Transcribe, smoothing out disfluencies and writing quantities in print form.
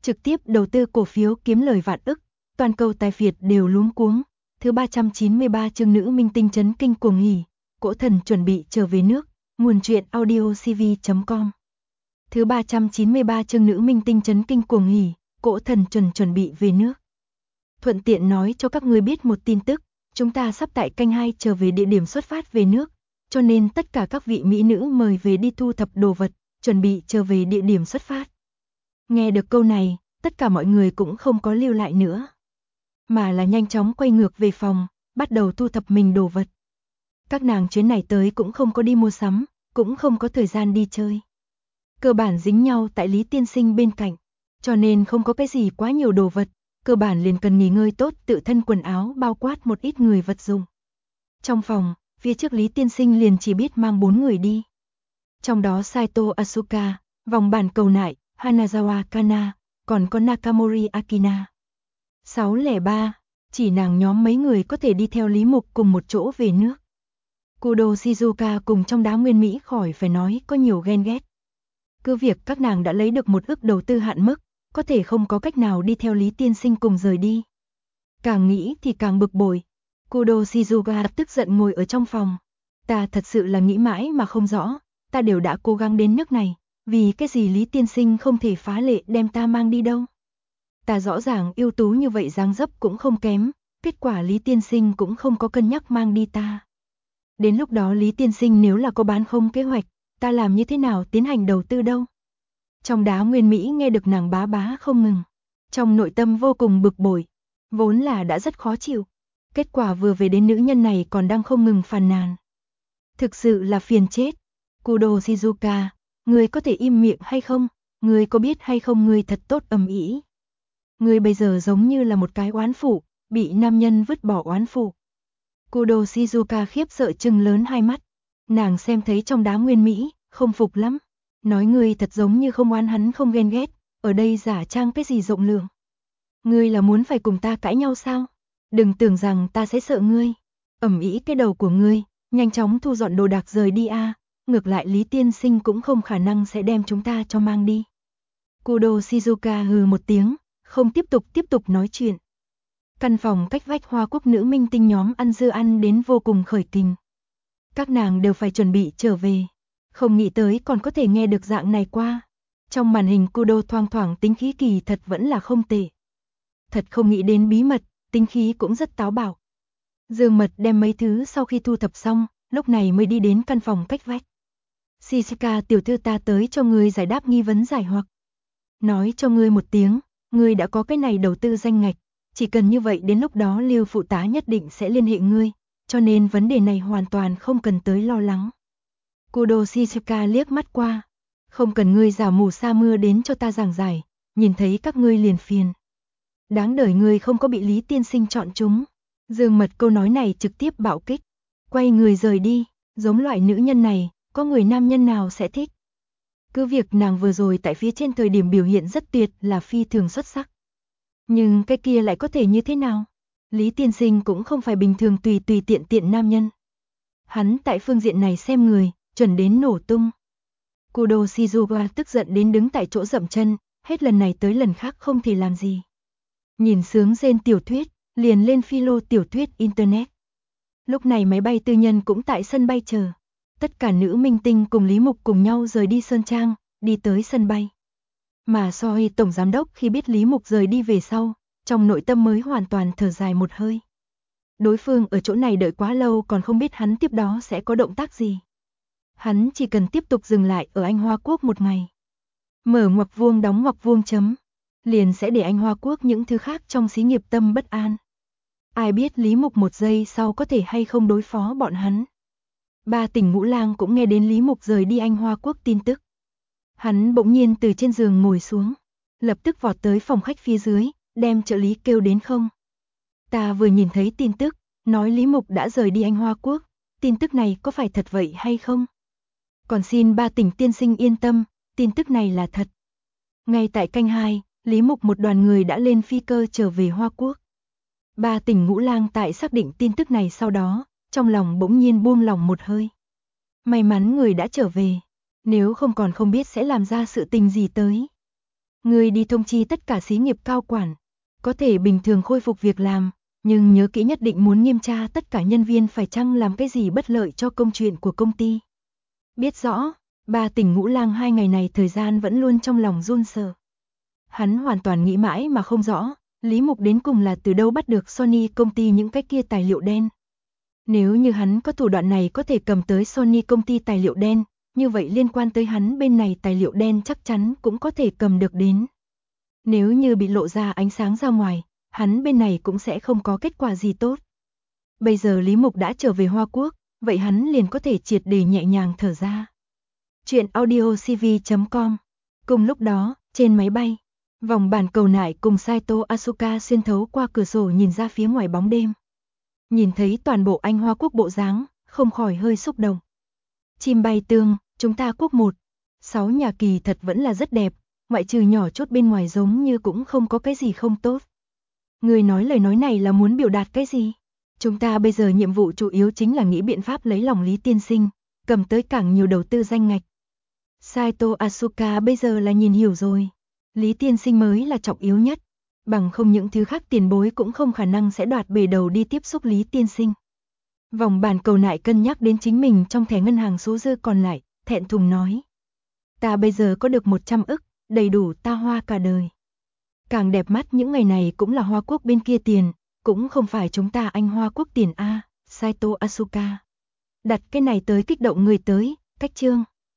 trực tiếp đầu tư cổ phiếu kiếm lời vạn ức, toàn cầu tài phiệt đều luống cuống. Thứ 393 chương nữ minh tinh chấn kinh cuồng hỉ, cỗ thần chuẩn bị trở về nước, nguồn truyện audiocv.com. Thứ 393 chương nữ minh tinh chấn kinh cuồng hỉ, cỗ thần chuẩn bị về nước. Thuận tiện nói cho các ngươi biết một tin tức, chúng ta sắp tại canh 2 trở về địa điểm xuất phát về nước, cho nên tất cả các vị mỹ nữ mời về đi thu thập đồ vật, chuẩn bị trở về địa điểm xuất phát. Nghe được câu này, tất cả mọi người cũng không có lưu lại nữa, mà là nhanh chóng quay ngược về phòng, bắt đầu thu thập mình đồ vật. Các nàng chuyến này tới cũng không có đi mua sắm, cũng không có thời gian đi chơi. Cơ bản dính nhau tại Lý Tiên Sinh bên cạnh, cho nên không có cái gì quá nhiều đồ vật, cơ bản liền cần nghỉ ngơi tốt, tự thân quần áo bao quát một ít người vật dụng. Trong phòng, phía trước Lý Tiên Sinh liền chỉ biết mang 4 người đi. Trong đó Saito Asuka, vòng bản cầu nại, Hanazawa Kana, còn có Nakamori Akina. 603, chỉ nàng nhóm mấy người có thể đi theo Lý Mục cùng một chỗ về nước. Kudo Shizuka cùng trong đá nguyên Mỹ khỏi phải nói có nhiều ghen ghét. Cứ việc các nàng đã lấy được 1 ức đầu tư hạn mức, có thể không có cách nào đi theo Lý Tiên Sinh cùng rời đi. Càng nghĩ thì càng bực bội. Kudo Shizuka tức giận ngồi ở trong phòng. Ta thật sự là nghĩ mãi mà không rõ, ta đều đã cố gắng đến nước này, vì cái gì Lý Tiên Sinh không thể phá lệ đem ta mang đi đâu. Ta rõ ràng ưu tú như vậy, dáng dấp cũng không kém, kết quả Lý Tiên Sinh cũng không có cân nhắc mang đi ta. Đến lúc đó Lý Tiên Sinh nếu là có bán không kế hoạch, ta làm như thế nào tiến hành đầu tư đâu. Trong đá nguyên Mỹ nghe được nàng bá bá không ngừng, trong nội tâm vô cùng bực bội, vốn là đã rất khó chịu, kết quả vừa về đến nữ nhân này còn đang không ngừng phàn nàn. Thực sự là phiền chết. Kudo Shizuka, ngươi có thể im miệng hay không? Ngươi có biết hay không ngươi thật tốt ầm ĩ. Ngươi bây giờ giống như là một cái oán phụ, bị nam nhân vứt bỏ oán phụ. Kudo Shizuka khiếp sợ trừng lớn hai mắt, nàng xem thấy trong đá nguyên Mỹ, không phục lắm. Nói ngươi thật giống như không oán hắn không ghen ghét, ở đây giả trang cái gì rộng lượng. Ngươi là muốn phải cùng ta cãi nhau sao? Đừng tưởng rằng ta sẽ sợ ngươi. Ầm ĩ cái đầu của ngươi, nhanh chóng thu dọn đồ đạc rời đi a, ngược lại Lý Tiên Sinh cũng không khả năng sẽ đem chúng ta cho mang đi. Kudo Shizuka hừ một tiếng, không tiếp tục nói chuyện. Căn phòng cách vách Hoa Quốc nữ minh tinh nhóm ăn dưa ăn đến vô cùng khởi kình. Các nàng đều phải chuẩn bị trở về, không nghĩ tới còn có thể nghe được dạng này qua. Trong màn hình Kudo thoang thoảng tính khí kỳ thật vẫn là không tệ. Thật không nghĩ đến bí mật, tính khí cũng rất táo bạo. Dương Mật đem mấy thứ sau khi thu thập xong, lúc này mới đi đến căn phòng cách vách. Shizuka tiểu thư, ta tới cho ngươi giải đáp nghi vấn giải hoặc. Nói cho ngươi một tiếng, ngươi đã có cái này đầu tư danh ngạch, chỉ cần như vậy đến lúc đó Lưu phụ tá nhất định sẽ liên hệ ngươi, cho nên vấn đề này hoàn toàn không cần tới lo lắng. Kudo Shizuka liếc mắt qua, không cần ngươi giả mù sa mưa đến cho ta giảng giải, nhìn thấy các ngươi liền phiền. Đáng đời ngươi không có bị Lý Tiên Sinh chọn chúng. Dương Mật câu nói này trực tiếp bạo kích, quay người rời đi, giống loại nữ nhân này, có người nam nhân nào sẽ thích. Cứ việc nàng vừa rồi tại phía trên thời điểm biểu hiện rất tuyệt là phi thường xuất sắc. Nhưng cái kia lại có thể như thế nào? Lý Tiên Sinh cũng không phải bình thường tùy tiện nam nhân. Hắn tại phương diện này xem người, chuẩn đến nổ tung. Kudo Shizuka tức giận đến đứng tại chỗ dậm chân, hết lần này tới lần khác không thì làm gì. Nhìn sướng rên tiểu thuyết, liền lên philo tiểu thuyết internet. Lúc này máy bay tư nhân cũng tại sân bay chờ. Tất cả nữ minh tinh cùng Lý Mục cùng nhau rời đi Sơn Trang, đi tới sân bay. Mà Soi tổng giám đốc khi biết Lý Mục rời đi về sau, trong nội tâm mới hoàn toàn thở dài một hơi. Đối phương ở chỗ này đợi quá lâu còn không biết hắn tiếp đó sẽ có động tác gì. Hắn chỉ cần tiếp tục dừng lại ở Anh Hoa Quốc một ngày. Mở ngoặc vuông đóng ngoặc vuông chấm. Liền sẽ để Anh Hoa Quốc những thứ khác trong xí nghiệp tâm bất an. Ai biết Lý Mục một giây sau có thể hay không đối phó bọn hắn. Ba Tỉnh Ngũ Lang cũng nghe đến Lý Mục rời đi Anh Hoa Quốc tin tức. Hắn bỗng nhiên từ trên giường ngồi xuống, lập tức vọt tới phòng khách phía dưới, đem trợ lý kêu đến không. Ta vừa nhìn thấy tin tức, nói Lý Mục đã rời đi Anh Hoa Quốc, tin tức này có phải thật vậy hay không? Còn xin Ba Tỉnh tiên sinh yên tâm, tin tức này là thật. Ngay tại canh 2, Lý Mục một đoàn người đã lên phi cơ trở về Hoa Quốc. Ba Tỉnh Ngũ Lang tại xác định tin tức này sau đó, trong lòng bỗng nhiên buông lỏng một hơi. May mắn người đã trở về, nếu không còn không biết sẽ làm ra sự tình gì tới. Người đi thông chi tất cả xí nghiệp cao quản, có thể bình thường khôi phục việc làm, nhưng nhớ kỹ nhất định muốn nghiêm tra tất cả nhân viên phải chăng làm cái gì bất lợi cho công chuyện của công ty. Biết rõ, Ba Tỉnh Ngũ Lang 2 ngày này thời gian vẫn luôn trong lòng run sợ. Hắn hoàn toàn nghĩ mãi mà không rõ, Lý Mục đến cùng là từ đâu bắt được Sony công ty những cái kia tài liệu đen. Nếu như hắn có thủ đoạn này có thể cầm tới Sony công ty tài liệu đen, như vậy liên quan tới hắn bên này tài liệu đen chắc chắn cũng có thể cầm được đến. Nếu như bị lộ ra ánh sáng ra ngoài, hắn bên này cũng sẽ không có kết quả gì tốt. Bây giờ Lý Mục đã trở về Hoa Quốc, vậy hắn liền có thể triệt để nhẹ nhàng thở ra. Chuyện audiocv.com. Cùng lúc đó, trên máy bay, Vòng Bản Cầu Nại cùng Saito Asuka xuyên thấu qua cửa sổ nhìn ra phía ngoài bóng đêm. Nhìn thấy toàn bộ anh Hoa Quốc bộ dáng, không khỏi hơi xúc động. Chim bay tương, chúng ta quốc một. 6 nhà kỳ thật vẫn là rất đẹp, ngoại trừ nhỏ chút bên ngoài giống như cũng không có cái gì không tốt. Người nói lời nói này là muốn biểu đạt cái gì? Chúng ta bây giờ nhiệm vụ chủ yếu chính là nghĩ biện pháp lấy lòng Lý tiên sinh, cầm tới càng nhiều đầu tư danh ngạch. Saito Asuka bây giờ là nhìn hiểu rồi. Lý tiên sinh mới là trọng yếu nhất. Bằng không những thứ khác tiền bối cũng không khả năng sẽ đoạt bể đầu đi tiếp xúc Lý tiên sinh. Vòng Bản Cầu Nại cân nhắc đến chính mình trong thẻ ngân hàng số dư còn lại, thẹn thùng nói. Ta bây giờ có được 100 ức, đầy đủ ta hoa cả đời. Càng đẹp mắt những ngày này cũng là Hoa Quốc bên kia tiền, cũng không phải chúng ta anh Hoa Quốc tiền a. Saito Asuka. Đặt cái này tới kích động người tới, cách chương.